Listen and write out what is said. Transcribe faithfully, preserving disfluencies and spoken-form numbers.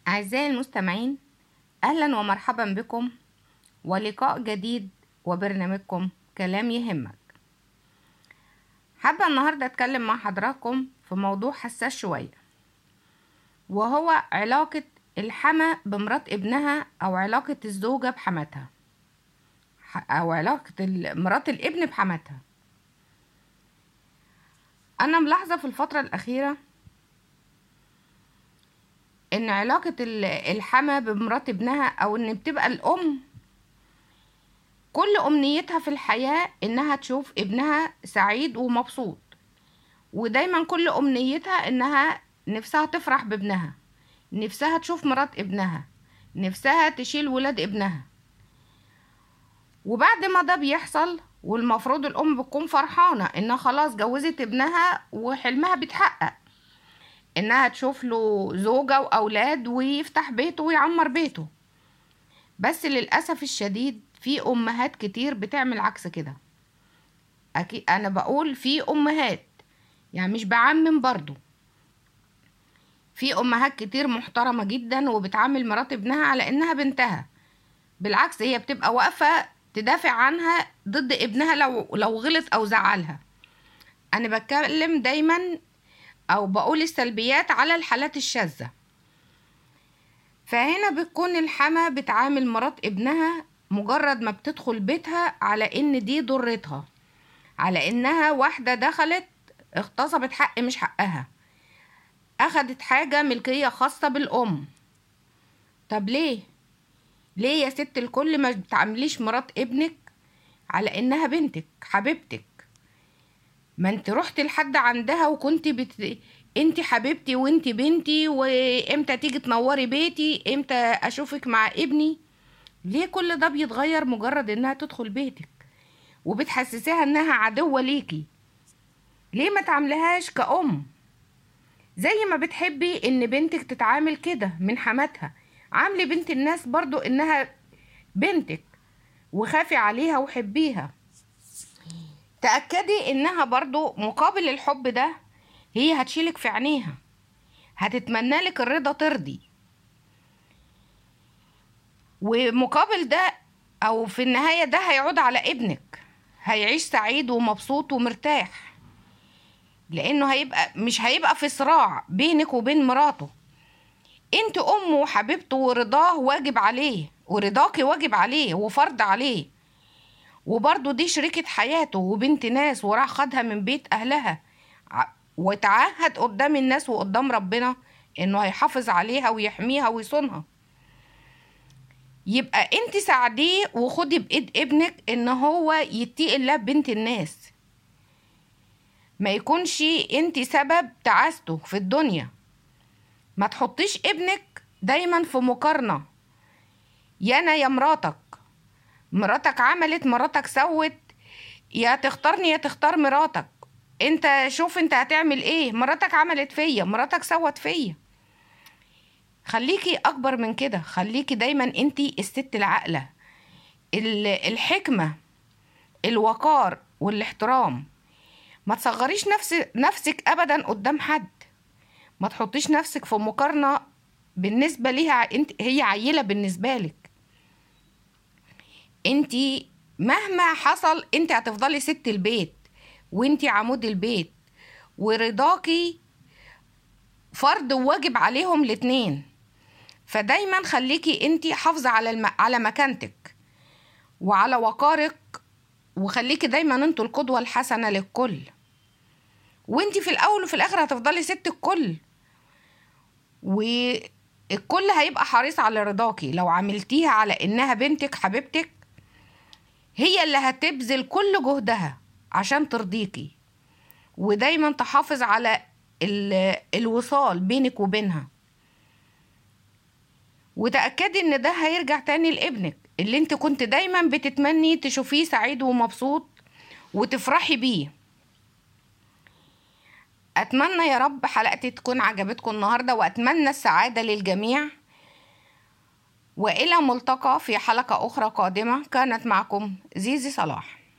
أعزائي المستمعين، أهلا ومرحبا بكم ولقاء جديد وبرنامجكم كلام يهمك. حابة النهاردة أتكلم مع حضراتكم في موضوع حساس شوية، وهو علاقة الحما بمرات ابنها أو علاقة الزوجة بحماتها أو علاقة مرات الابن بحماتها. أنا ملاحظة في الفترة الأخيرة ان علاقة الحما بمرات ابنها او ان بتبقى الام كل امنيتها في الحياة انها تشوف ابنها سعيد ومبسوط، ودايما كل امنيتها انها نفسها تفرح بابنها، نفسها تشوف مرات ابنها، نفسها تشيل ولاد ابنها. وبعد ما ده بيحصل والمفروض الام بتكون فرحانة انها خلاص جوزت ابنها وحلمها بيتحقق، انها تشوف له زوجة واولاد ويفتح بيته ويعمر بيته. بس للأسف الشديد في امهات كتير بتعمل عكس كده. اكيد انا بقول في امهات، يعني مش بعمم برضو، في امهات كتير محترمة جدا وبتعامل مرات ابنها على انها بنتها. بالعكس هي بتبقى واقفة تدافع عنها ضد ابنها لو لو غلط او زعلها. انا بتكلم دايما او بقول السلبيات على الحالات الشاذة. فهنا بتكون الحما بتعامل مرات ابنها مجرد ما بتدخل بيتها على ان دي ضرتها، على انها واحدة دخلت اغتصبت حق مش حقها، اخدت حاجة ملكية خاصة بالام. طب ليه ليه يا ست الكل ما بتعامليش مرات ابنك على انها بنتك حبيبتك؟ ما انت رحت لحد عندها وكنت بت... انت حبيبتي وانت بنتي، وامتى تيجي تنوري بيتي، امتى اشوفك مع ابني؟ ليه كل ده بيتغير مجرد انها تدخل بيتك وبتحسسيها انها عدوة ليكي؟ ليه ما تعملهاش كأم زي ما بتحبي ان بنتك تتعامل كده من حماتها؟ عاملي بنت الناس برضو انها بنتك وخافي عليها وحبيها. تأكدي انها برضو مقابل الحب ده هي هتشيلك في عينيها، هتتمنى لك الرضا ترضي، ومقابل ده او في النهاية ده هيعود على ابنك، هيعيش سعيد ومبسوط ومرتاح، لانه هيبقى مش هيبقى في صراع بينك وبين مراته. انت امه وحبيبته ورضاه واجب عليه، ورضاكي واجب عليه وفرض عليه، وبرضه دي شريكة حياته وبنت ناس وراح خدها من بيت اهلها وتعهد قدام الناس وقدام ربنا انه هيحافظ عليها ويحميها ويصونها. يبقى انت ساعديه وخدي بايد ابنك ان هو يتقي الله بنت الناس، ما يكونش انت سبب تعاسته في الدنيا. ما تحطيش ابنك دايما في مقارنة، يا انا يا مراتك، مراتك عملت مراتك سوت، يا تختارني يا تختار مراتك، انت شوف انت هتعمل ايه، مراتك عملت فيا، مراتك سوت فيا. خليكي اكبر من كده، خليكي دايما انتي الست العاقلة، الحكمة، الوقار والاحترام. ما تصغريش نفس نفسك ابدا قدام حد، ما تحطيش نفسك في مقارنة بالنسبة ليها، انت هي عيلة بالنسبة لك. انتي مهما حصل انت هتفضلي ست البيت وانتي عمود البيت، ورضاكي فرض وواجب عليهم الاتنين. فدايما خليكي انتي حافظة على الم... على مكانتك وعلى وقارك، وخليكي دايما انتوا القدوة الحسنة للكل، وانتي في الاول وفي الاخر هتفضلي ست الكل، والكل هيبقى حريص على رضاكي. لو عملتيها على انها بنتك حبيبتك، هي اللي هتبذل كل جهدها عشان ترضيكي، ودايما تحافظ على الوصال بينك وبينها. وتأكدي ان ده هيرجع تاني لابنك اللي انت كنت دايما بتتمني تشوفيه سعيد ومبسوط وتفرحي بيه. اتمنى يا رب حلقتي تكون عجبتكم النهاردة، واتمنى السعادة للجميع، والى ملتقى في حلقة اخرى قادمة. كانت معكم زيزي صلاح.